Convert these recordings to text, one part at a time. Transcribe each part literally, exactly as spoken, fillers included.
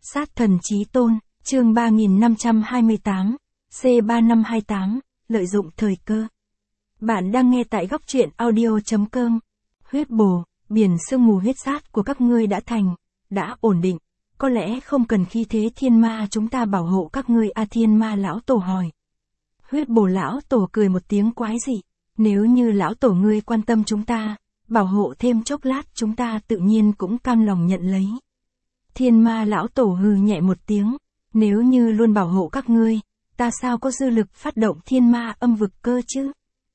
Sát thần chí tôn, chương ba nghìn năm trăm hai mươi tám, C ba năm hai tám, lợi dụng thời cơ. Bạn đang nghe tại góc truyện audio.com. Huyết bồ, biển sương mù huyết sát của các ngươi đã thành, đã ổn định, có lẽ không cần khí thế thiên ma chúng ta bảo hộ các ngươi a thiên ma lão tổ hỏi. Huyết bồ lão tổ cười một tiếng quái dị, nếu như lão tổ ngươi quan tâm chúng ta, bảo hộ thêm chốc lát chúng ta tự nhiên cũng cam lòng nhận lấy. Thiên ma lão tổ hừ nhẹ một tiếng, nếu như luôn bảo hộ các ngươi, ta sao có dư lực phát động thiên ma âm vực cơ chứ?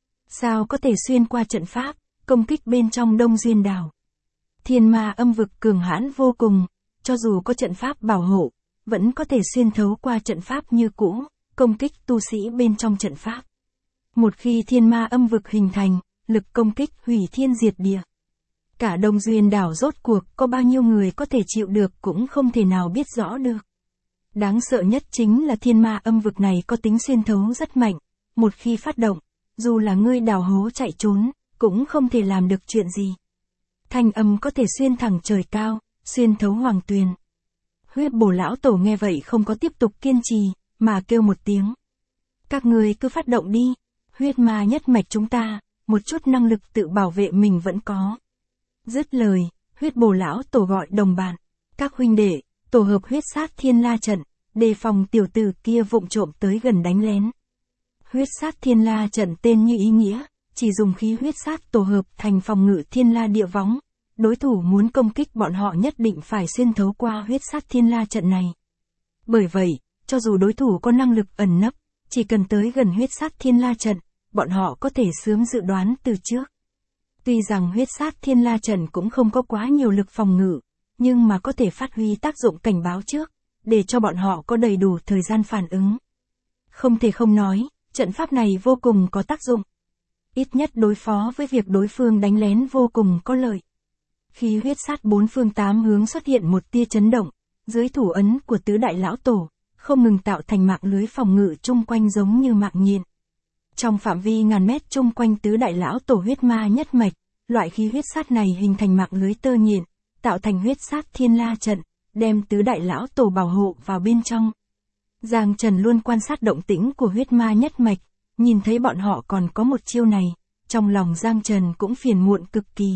Sao có thể xuyên qua trận pháp, công kích bên trong Đông Duyên đảo? Thiên ma âm vực cường hãn vô cùng, cho dù có trận pháp bảo hộ, vẫn có thể xuyên thấu qua trận pháp như cũ, công kích tu sĩ bên trong trận pháp. Một khi thiên ma âm vực hình thành, lực công kích hủy thiên diệt địa. Cả Đông Duyên đảo rốt cuộc có bao nhiêu người có thể chịu được cũng không thể nào biết rõ được. Đáng sợ nhất chính là thiên ma âm vực này có tính xuyên thấu rất mạnh, một khi phát động, dù là ngươi đào hố chạy trốn, cũng không thể làm được chuyện gì. Thanh âm có thể xuyên thẳng trời cao, xuyên thấu hoàng tuyền. Huyết bồ lão tổ nghe vậy không có tiếp tục kiên trì, mà kêu một tiếng. Các ngươi cứ phát động đi, huyết ma nhất mạch chúng ta, một chút năng lực tự bảo vệ mình vẫn có. Dứt lời, huyết bồ lão tổ gọi đồng bạn, các huynh đệ, tổ hợp huyết sát thiên la trận, đề phòng tiểu tử kia vụng trộm tới gần đánh lén. Huyết sát thiên la trận tên như ý nghĩa, chỉ dùng khí huyết sát tổ hợp thành phòng ngự thiên la địa võng. Đối thủ muốn công kích bọn họ nhất định phải xuyên thấu qua huyết sát thiên la trận này. Bởi vậy, cho dù đối thủ có năng lực ẩn nấp, chỉ cần tới gần huyết sát thiên la trận, bọn họ có thể sớm dự đoán từ trước. Tuy rằng huyết sát thiên la trận cũng không có quá nhiều lực phòng ngự, nhưng mà có thể phát huy tác dụng cảnh báo trước, để cho bọn họ có đầy đủ thời gian phản ứng. Không thể không nói, trận pháp này vô cùng có tác dụng. Ít nhất đối phó với việc đối phương đánh lén vô cùng có lợi. Khi huyết sát bốn phương tám hướng xuất hiện một tia chấn động, dưới thủ ấn của tứ đại lão tổ, không ngừng tạo thành mạng lưới phòng ngự chung quanh giống như mạng nhện. Trong phạm vi ngàn mét chung quanh tứ đại lão tổ huyết ma nhất mạch, loại khí huyết sát này hình thành mạng lưới tơ nhện, tạo thành huyết sát thiên la trận, đem tứ đại lão tổ bảo hộ vào bên trong. Giang Trần luôn quan sát động tĩnh của huyết ma nhất mạch, nhìn thấy bọn họ còn có một chiêu này, trong lòng Giang Trần cũng phiền muộn cực kỳ.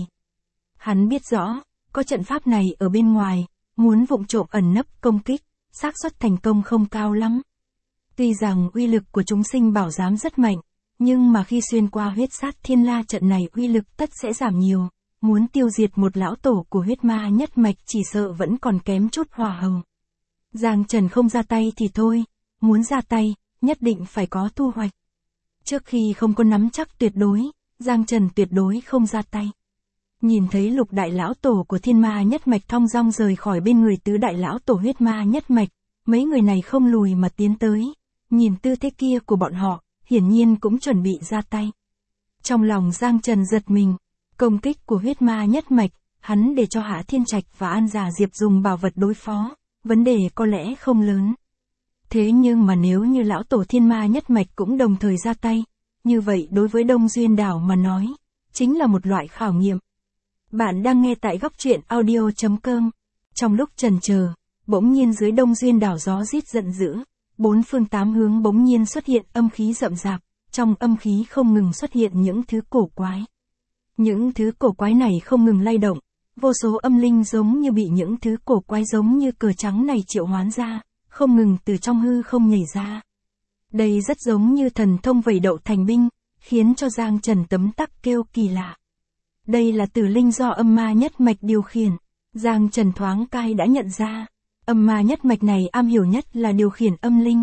Hắn biết rõ, có trận pháp này ở bên ngoài, muốn vụng trộm ẩn nấp công kích, xác suất thành công không cao lắm. Tuy rằng uy lực của chúng sinh bảo giám rất mạnh, nhưng mà khi xuyên qua huyết sát thiên la trận này uy lực tất sẽ giảm nhiều, muốn tiêu diệt một lão tổ của huyết ma nhất mạch chỉ sợ vẫn còn kém chút hòa hầu. Giang Trần không ra tay thì thôi, muốn ra tay, nhất định phải có thu hoạch. Trước khi không có nắm chắc tuyệt đối, Giang Trần tuyệt đối không ra tay. Nhìn thấy lục đại lão tổ của thiên ma nhất mạch thong dong rời khỏi bên người tứ đại lão tổ huyết ma nhất mạch, mấy người này không lùi mà tiến tới, nhìn tư thế kia của bọn họ, hiển nhiên cũng chuẩn bị ra tay. Trong lòng Giang Trần giật mình, công kích của huyết ma nhất mạch, hắn để cho Hạ Thiên Trạch và An Giả Diệp dùng bảo vật đối phó, vấn đề có lẽ không lớn. Thế nhưng mà nếu như lão tổ thiên ma nhất mạch cũng đồng thời ra tay, như vậy đối với Đông Duyên đảo mà nói, chính là một loại khảo nghiệm. Bạn đang nghe tại góc truyện audio.com. Trong lúc chần chờ, bỗng nhiên dưới Đông Duyên đảo gió rít giận dữ, bốn phương tám hướng bỗng nhiên xuất hiện âm khí rậm rạp, trong âm khí không ngừng xuất hiện những thứ cổ quái. Những thứ cổ quái này không ngừng lay động, vô số âm linh giống như bị những thứ cổ quái giống như cờ trắng này triệu hoán ra, không ngừng từ trong hư không nhảy ra. Đây rất giống như thần thông vẩy đậu thành binh, khiến cho Giang Trần tấm tắc kêu kỳ lạ. Đây là tử linh do âm ma nhất mạch điều khiển. Giang Trần thoáng cai đã nhận ra, âm ma nhất mạch này am hiểu nhất là điều khiển âm linh.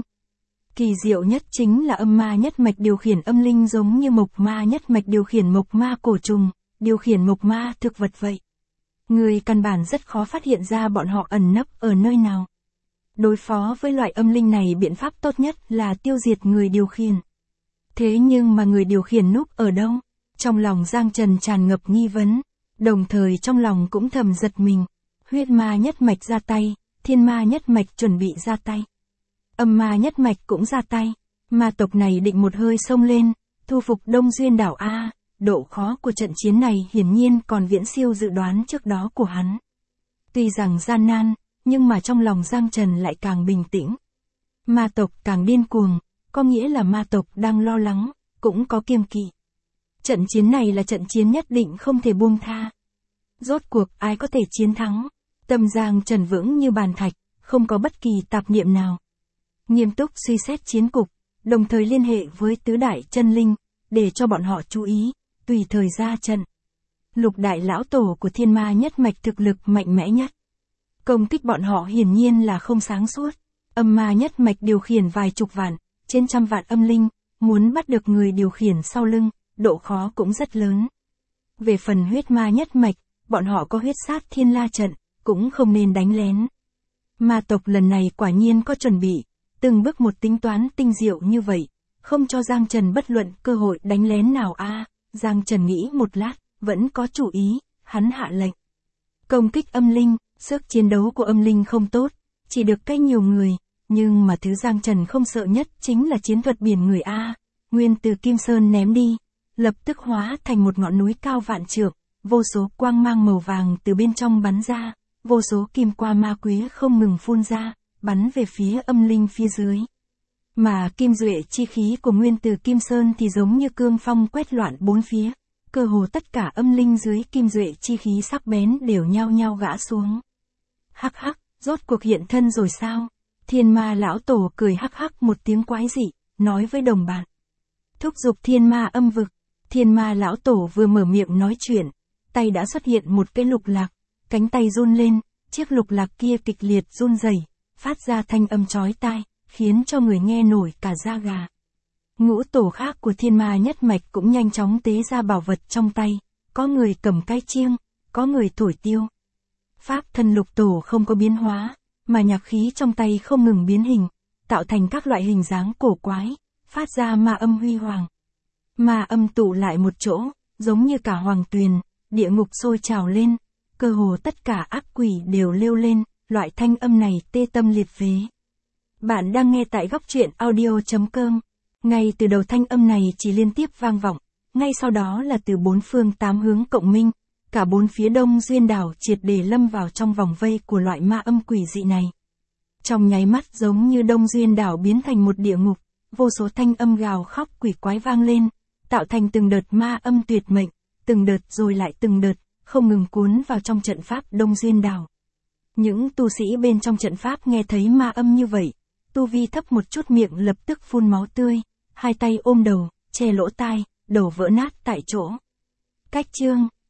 Kỳ diệu nhất chính là âm ma nhất mạch điều khiển âm linh giống như mộc ma nhất mạch điều khiển mộc ma cổ trùng, điều khiển mộc ma thực vật vậy. Người căn bản rất khó phát hiện ra bọn họ ẩn nấp ở nơi nào. Đối phó với loại âm linh này biện pháp tốt nhất là tiêu diệt người điều khiển. Thế nhưng mà người điều khiển núp ở đâu? Trong lòng Giang Trần tràn ngập nghi vấn, đồng thời trong lòng cũng thầm giật mình. Huyết ma nhất mạch ra tay, thiên ma nhất mạch chuẩn bị ra tay. Âm ma nhất mạch cũng ra tay, ma tộc này định một hơi xông lên, thu phục Đông Duyên đảo A, độ khó của trận chiến này hiển nhiên còn viễn siêu dự đoán trước đó của hắn. Tuy rằng gian nan, nhưng mà trong lòng Giang Trần lại càng bình tĩnh. Ma tộc càng điên cuồng, có nghĩa là ma tộc đang lo lắng, cũng có kiêng kỵ. Trận chiến này là trận chiến nhất định không thể buông tha. Rốt cuộc ai có thể chiến thắng? Tâm Giang Trần vững như bàn thạch, không có bất kỳ tạp niệm nào. Nghiêm túc suy xét chiến cục, đồng thời liên hệ với tứ đại chân linh, để cho bọn họ chú ý, tùy thời ra trận. Lục đại lão tổ của thiên ma nhất mạch thực lực mạnh mẽ nhất. Công kích bọn họ hiển nhiên là không sáng suốt. Âm ma nhất mạch điều khiển vài chục vạn, trên trăm vạn âm linh, muốn bắt được người điều khiển sau lưng, độ khó cũng rất lớn. Về phần huyết ma nhất mạch, bọn họ có huyết sát thiên la trận, cũng không nên đánh lén. Ma tộc lần này quả nhiên có chuẩn bị, từng bước một tính toán tinh diệu như vậy, không cho Giang Trần bất luận cơ hội đánh lén nào a. À, Giang Trần nghĩ một lát, vẫn có chủ ý, hắn hạ lệnh. Công kích âm linh, sức chiến đấu của âm linh không tốt, chỉ được cách nhiều người, nhưng mà thứ Giang Trần không sợ nhất chính là chiến thuật biển người a. Nguyên từ Kim Sơn ném đi, lập tức hóa thành một ngọn núi cao vạn trượng, vô số quang mang màu vàng từ bên trong bắn ra, vô số kim qua ma quý không ngừng phun ra, bắn về phía âm linh phía dưới. Mà kim duệ chi khí của Nguyên từ Kim Sơn thì giống như cương phong quét loạn bốn phía, cơ hồ tất cả âm linh dưới kim duệ chi khí sắc bén đều nhao nhao gã xuống. Hắc hắc, rốt cuộc hiện thân rồi sao? Thiên ma lão tổ cười hắc hắc một tiếng quái dị, nói với đồng bạn. Thúc giục thiên ma âm vực, thiên ma lão tổ vừa mở miệng nói chuyện, tay đã xuất hiện một cái lục lạc, cánh tay run lên, chiếc lục lạc kia kịch liệt run rẩy, phát ra thanh âm chói tai, khiến cho người nghe nổi cả da gà. Ngũ tổ khác của thiên ma nhất mạch cũng nhanh chóng tế ra bảo vật trong tay, có người cầm cái chiêng, có người thổi tiêu. Pháp thân lục tổ không có biến hóa, mà nhạc khí trong tay không ngừng biến hình, tạo thành các loại hình dáng cổ quái, phát ra ma âm huy hoàng. Ma âm tụ lại một chỗ, giống như cả hoàng tuyền, địa ngục sôi trào lên, cơ hồ tất cả ác quỷ đều lêu lên, loại thanh âm này tê tâm liệt phế. Bạn đang nghe tại góc truyện audio chấm com. Ngay từ đầu thanh âm này chỉ liên tiếp vang vọng, ngay sau đó là từ bốn phương tám hướng cộng minh, cả bốn phía đông duyên đảo triệt để lâm vào trong vòng vây của loại ma âm quỷ dị này. Trong nháy mắt giống như đông duyên đảo biến thành một địa ngục, vô số thanh âm gào khóc quỷ quái vang lên, tạo thành từng đợt ma âm tuyệt mệnh, từng đợt rồi lại từng đợt, không ngừng cuốn vào trong trận pháp đông duyên đảo. Những tu sĩ bên trong trận pháp nghe thấy ma âm như vậy, tu vi thấp một chút miệng lập tức phun máu tươi, hai tay ôm đầu, che lỗ tai, đầu vỡ nát tại chỗ. Cách chương